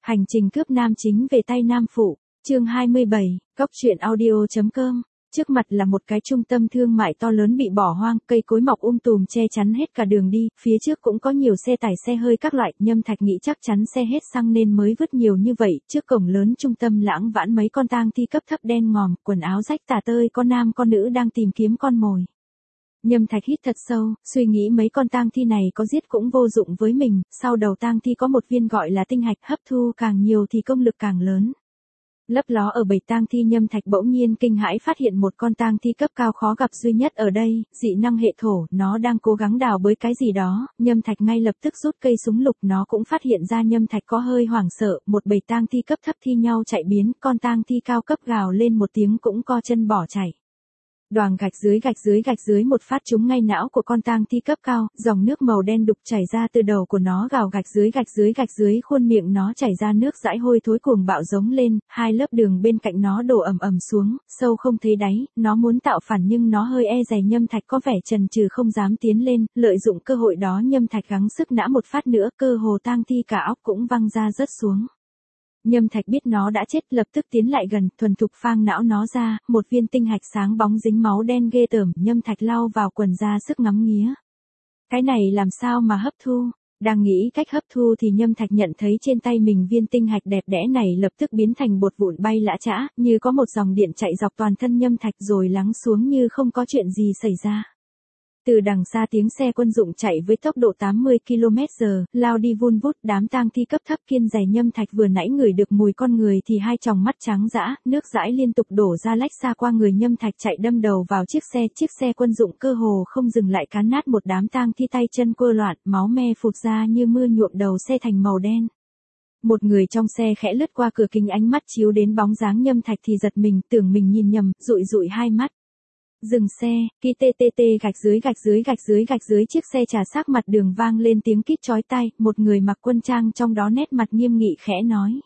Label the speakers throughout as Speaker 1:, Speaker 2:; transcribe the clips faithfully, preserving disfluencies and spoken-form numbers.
Speaker 1: Hành trình cướp nam chính về tay nam phụ, chương hai mươi bảy, góc truyện audio.com. Trước mặt là một cái trung tâm thương mại to lớn bị bỏ hoang, cây cối mọc um tùm che chắn hết cả đường đi, phía trước cũng có nhiều xe tải xe hơi các loại, Nhâm Thạch nghĩ chắc chắn xe hết xăng nên mới vứt nhiều như vậy, trước cổng lớn trung tâm lãng vãn mấy con tang thi cấp thấp đen ngòm, quần áo rách tả tơi, có nam con nữ đang tìm kiếm con mồi. Nhâm Thạch hít thật sâu, suy nghĩ mấy con tang thi này có giết cũng vô dụng với mình, sau đầu tang thi có một viên gọi là tinh hạch, hấp thu càng nhiều thì công lực càng lớn. Lấp ló ở bầy tang thi, Nhâm Thạch bỗng nhiên kinh hãi phát hiện một con tang thi cấp cao khó gặp duy nhất ở đây, dị năng hệ thổ, nó đang cố gắng đào bới cái gì đó, Nhâm Thạch ngay lập tức rút cây súng lục, nó cũng phát hiện ra Nhâm Thạch có hơi hoảng sợ, một bầy tang thi cấp thấp thi nhau chạy biến, con tang thi cao cấp gào lên một tiếng cũng co chân bỏ chạy. Đoàng gạch dưới gạch dưới gạch dưới một phát trúng ngay não của con tang thi cấp cao, dòng nước màu đen đục chảy ra từ đầu của nó, gào gạch dưới gạch dưới gạch dưới khuôn miệng nó chảy ra nước dãi hôi thối cuồng bạo giống lên, hai lớp đường bên cạnh nó đổ ầm ầm xuống, sâu không thấy đáy, nó muốn tạo phản nhưng nó hơi e dè. Nhâm Thạch có vẻ chần chừ không dám tiến lên, lợi dụng cơ hội đó Nhâm Thạch gắng sức nã một phát nữa, cơ hồ tang thi cả óc cũng văng ra rớt xuống. Nhâm Thạch biết nó đã chết, lập tức tiến lại gần, thuần thục phang não nó ra, một viên tinh hạch sáng bóng dính máu đen ghê tởm, Nhâm Thạch lau vào quần ra sức ngắm nghía. Cái này làm sao mà hấp thu? Đang nghĩ cách hấp thu thì Nhâm Thạch nhận thấy trên tay mình viên tinh hạch đẹp đẽ này lập tức biến thành bột vụn bay lã chã, như có một dòng điện chạy dọc toàn thân Nhâm Thạch rồi lắng xuống như không có chuyện gì xảy ra. Từ đằng xa tiếng xe quân dụng chạy với tốc độ tám mươi ki lô mét giờ, lao đi vun vút, đám tang thi cấp thấp kiên dè. Nhâm Thạch vừa nãy ngửi được mùi con người thì hai tròng mắt trắng dã, nước dãi liên tục đổ ra lách xa qua người Nhâm Thạch, chạy đâm đầu vào chiếc xe, chiếc xe quân dụng cơ hồ không dừng lại cán nát một đám tang thi, tay chân quơ loạn, máu me phụt ra như mưa nhuộm đầu xe thành màu đen. Một người trong xe khẽ lướt qua cửa kính, ánh mắt chiếu đến bóng dáng Nhâm Thạch thì giật mình, tưởng mình nhìn nhầm, dụi dụi hai mắt. Dừng xe, ki tê tê tê gạch dưới gạch dưới gạch dưới gạch dưới chiếc xe trà sát mặt đường vang lên tiếng kít chói tai, một người mặc quân trang trong đó nét mặt nghiêm nghị khẽ nói.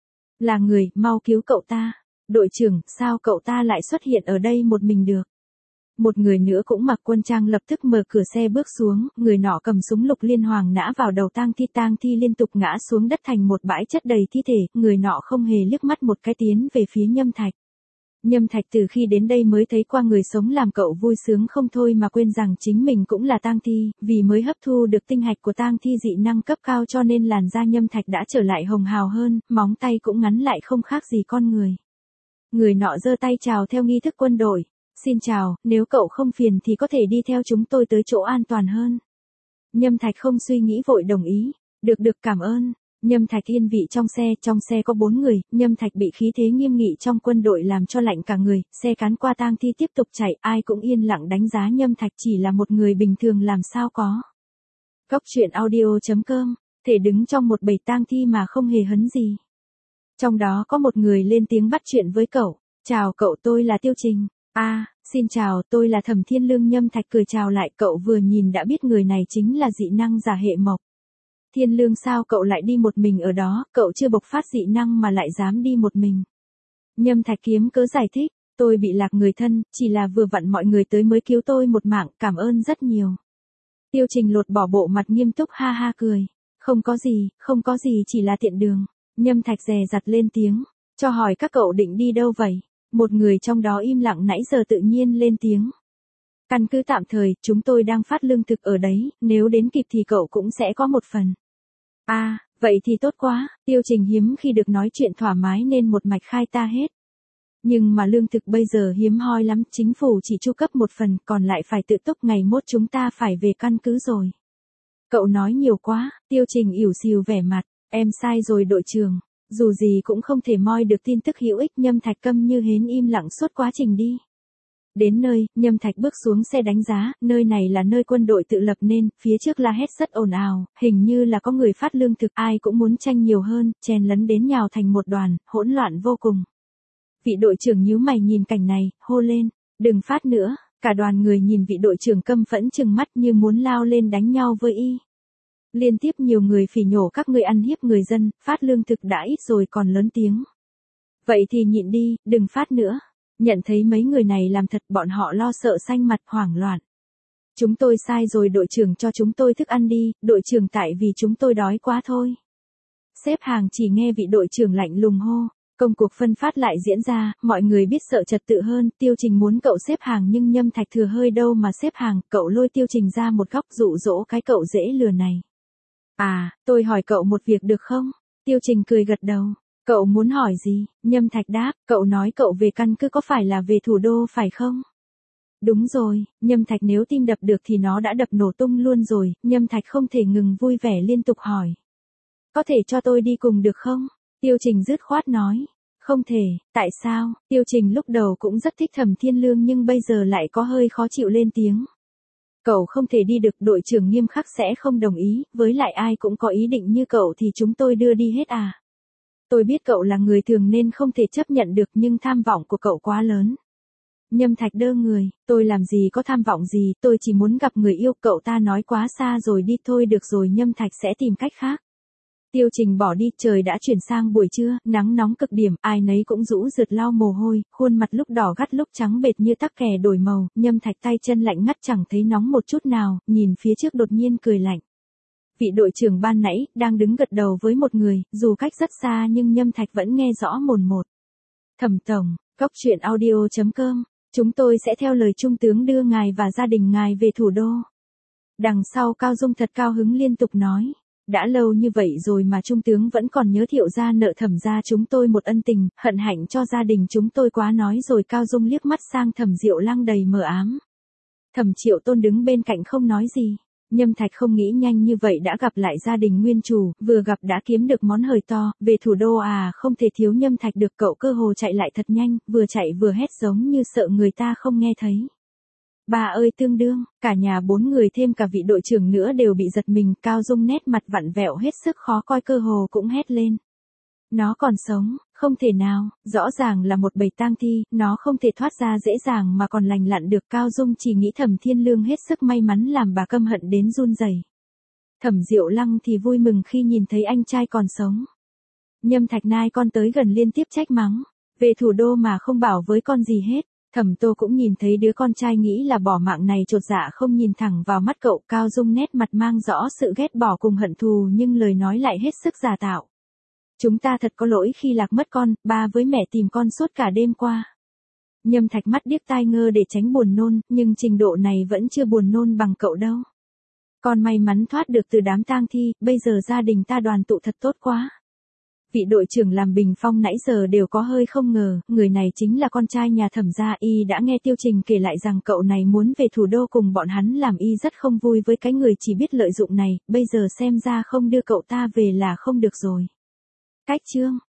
Speaker 1: Là người, mau cứu cậu ta. Đội trưởng, sao cậu ta lại xuất hiện ở đây một mình được? Một người nữa cũng mặc quân trang lập tức mở cửa xe bước xuống, người nọ cầm súng lục liên hoàng nã vào đầu tang thi, tang thi liên tục ngã xuống đất thành một bãi chất đầy thi thể, người nọ không hề liếc mắt một cái tiến về phía Nhâm Thạch. Nhâm Thạch từ khi đến đây mới thấy qua người sống làm cậu vui sướng không thôi mà quên rằng chính mình cũng là tang thi, vì mới hấp thu được tinh hạch của tang thi dị năng cấp cao cho nên làn da Nhâm Thạch đã trở lại hồng hào hơn, móng tay cũng ngắn lại không khác gì con người. Người nọ giơ tay chào theo nghi thức quân đội, xin chào, nếu cậu không phiền thì có thể đi theo chúng tôi tới chỗ an toàn hơn. Nhâm Thạch không suy nghĩ vội đồng ý, được được cảm ơn. Nhâm Thạch yên vị trong xe, trong xe có bốn người, Nhâm Thạch bị khí thế nghiêm nghị trong quân đội làm cho lạnh cả người, xe cán qua tang thi tiếp tục chạy, ai cũng yên lặng đánh giá Nhâm Thạch chỉ là một người bình thường làm sao có. Góc truyện audio.com, thể đứng trong một bầy tang thi mà không hề hấn gì. Trong đó có một người lên tiếng bắt chuyện với cậu, chào cậu, tôi là Tiêu Trình. À, xin chào, tôi là Thẩm Thiên Lương. Nhâm Thạch cười chào lại, cậu vừa nhìn đã biết người này chính là dị năng giả hệ mộc. Thiên Lương, sao cậu lại đi một mình ở đó, cậu chưa bộc phát dị năng mà lại dám đi một mình. Nhâm Thạch kiếm cớ giải thích, tôi bị lạc người thân, chỉ là vừa vặn mọi người tới mới cứu tôi một mạng, cảm ơn rất nhiều. Tiêu Trình lột bỏ bộ mặt nghiêm túc ha ha cười, không có gì, không có gì, chỉ là tiện đường. Nhâm Thạch dè dặt lên tiếng, cho hỏi các cậu định đi đâu vậy? Một người trong đó im lặng nãy giờ tự nhiên lên tiếng. Căn cứ tạm thời, chúng tôi đang phát lương thực ở đấy, nếu đến kịp thì cậu cũng sẽ có một phần. À, vậy thì tốt quá, Tiêu Trình hiếm khi được nói chuyện thoải mái nên một mạch khai ta hết. Nhưng mà lương thực bây giờ hiếm hoi lắm, chính phủ chỉ chu cấp một phần, còn lại phải tự túc, ngày mốt chúng ta phải về căn cứ rồi. Cậu nói nhiều quá, Tiêu Trình ỉu xìu vẻ mặt, em sai rồi đội trưởng, dù gì cũng không thể moi được tin tức hữu ích. Nhâm Thạch câm như hến im lặng suốt quá trình đi. Đến nơi, Nhâm Thạch bước xuống xe đánh giá, nơi này là nơi quân đội tự lập nên, phía trước la hét rất ồn ào, hình như là có người phát lương thực, ai cũng muốn tranh nhiều hơn, chen lấn đến nhào thành một đoàn, hỗn loạn vô cùng. Vị đội trưởng nhíu mày nhìn cảnh này, hô lên, đừng phát nữa, cả đoàn người nhìn vị đội trưởng căm phẫn trừng mắt như muốn lao lên đánh nhau với y. Liên tiếp nhiều người phỉ nhổ các ngươi ăn hiếp người dân, phát lương thực đã ít rồi còn lớn tiếng. Vậy thì nhịn đi, đừng phát nữa. Nhận thấy mấy người này làm thật, bọn họ lo sợ xanh mặt hoảng loạn. Chúng tôi sai rồi, đội trưởng cho chúng tôi thức ăn đi, đội trưởng, tại vì chúng tôi đói quá thôi. Xếp hàng chỉ nghe vị đội trưởng lạnh lùng hô. Công cuộc phân phát lại diễn ra, mọi người biết sợ trật tự hơn, Tiêu Trình muốn cậu xếp hàng nhưng Nhâm Thạch thừa hơi đâu mà xếp hàng, cậu lôi Tiêu Trình ra một góc dụ dỗ cái cậu dễ lừa này. À, tôi hỏi cậu một việc được không? Tiêu Trình cười gật đầu. Cậu muốn hỏi gì? Nhâm Thạch đáp, cậu nói cậu về căn cứ có phải là về thủ đô phải không? Đúng rồi, Nhâm Thạch nếu tim đập được thì nó đã đập nổ tung luôn rồi, Nhâm Thạch không thể ngừng vui vẻ liên tục hỏi. Có thể cho tôi đi cùng được không? Tiêu Trình dứt khoát nói. Không thể, tại sao? Tiêu Trình lúc đầu cũng rất thích Thẩm Thiên Lương nhưng bây giờ lại có hơi khó chịu lên tiếng. Cậu không thể đi được, đội trưởng nghiêm khắc sẽ không đồng ý, với lại ai cũng có ý định như cậu thì chúng tôi đưa đi hết à. Tôi biết cậu là người thường nên không thể chấp nhận được nhưng tham vọng của cậu quá lớn. Nhâm Thạch đơ người, tôi làm gì có tham vọng gì, tôi chỉ muốn gặp người yêu, cậu ta nói quá xa rồi đi thôi được rồi, Nhâm Thạch sẽ tìm cách khác. Tiêu Trình bỏ đi, trời đã chuyển sang buổi trưa, nắng nóng cực điểm, ai nấy cũng rũ rượt lau mồ hôi, khuôn mặt lúc đỏ gắt lúc trắng bệt như tắc kè đổi màu, Nhâm Thạch tay chân lạnh ngắt chẳng thấy nóng một chút nào, nhìn phía trước đột nhiên cười lạnh. Vị đội trưởng ban nãy, đang đứng gật đầu với một người, dù cách rất xa nhưng Nhâm Thạch vẫn nghe rõ mồn một. Thẩm tổng, Cóc Truyện Audio chấm com, chúng tôi sẽ theo lời trung tướng đưa ngài và gia đình ngài về thủ đô. Đằng sau Cao Dung thật cao hứng liên tục nói. Đã lâu như vậy rồi mà trung tướng vẫn còn nhớ Thiệu gia nợ Thẩm gia chúng tôi một ân tình, hận hạnh cho gia đình chúng tôi quá nói rồi. Cao Dung liếc mắt sang Thẩm Diệu Lăng đầy mờ ám. Thẩm Triệu Tôn đứng bên cạnh không nói gì. Nhâm Thạch không nghĩ nhanh như vậy đã gặp lại gia đình nguyên chủ, vừa gặp đã kiếm được món hời to, về thủ đô à, không thể thiếu Nhâm Thạch được, cậu cơ hồ chạy lại thật nhanh, vừa chạy vừa hét giống như sợ người ta không nghe thấy. Bà ơi tương đương, cả nhà bốn người thêm cả vị đội trưởng nữa đều bị giật mình, Cao Dung nét mặt vặn vẹo hết sức khó coi, cơ hồ cũng hét lên. Nó còn sống, không thể nào, rõ ràng là một bầy tang thi, nó không thể thoát ra dễ dàng mà còn lành lặn được. Cao Dung chỉ nghĩ Thẩm Thiên Lương hết sức may mắn làm bà căm hận đến run rẩy. Thẩm Diệu Lăng thì vui mừng khi nhìn thấy anh trai còn sống. Nhâm Thạch nai con tới gần liên tiếp trách mắng, về thủ đô mà không bảo với con gì hết. Thẩm Tô cũng nhìn thấy đứa con trai nghĩ là bỏ mạng này chột dạ không nhìn thẳng vào mắt cậu. Cao Dung nét mặt mang rõ sự ghét bỏ cùng hận thù nhưng lời nói lại hết sức giả tạo. Chúng ta thật có lỗi khi lạc mất con, ba với mẹ tìm con suốt cả đêm qua. Nhâm Thạch mắt điếc tai ngơ để tránh buồn nôn, nhưng trình độ này vẫn chưa buồn nôn bằng cậu đâu. Con may mắn thoát được từ đám tang thi, bây giờ gia đình ta đoàn tụ thật tốt quá. Vị đội trưởng làm bình phong nãy giờ đều có hơi không ngờ, người này chính là con trai nhà Thẩm gia. Y đã nghe Tiêu Trình kể lại rằng cậu này muốn về thủ đô cùng bọn hắn làm, y rất không vui với cái người chỉ biết lợi dụng này, bây giờ xem ra không đưa cậu ta về là không được rồi. Cách chương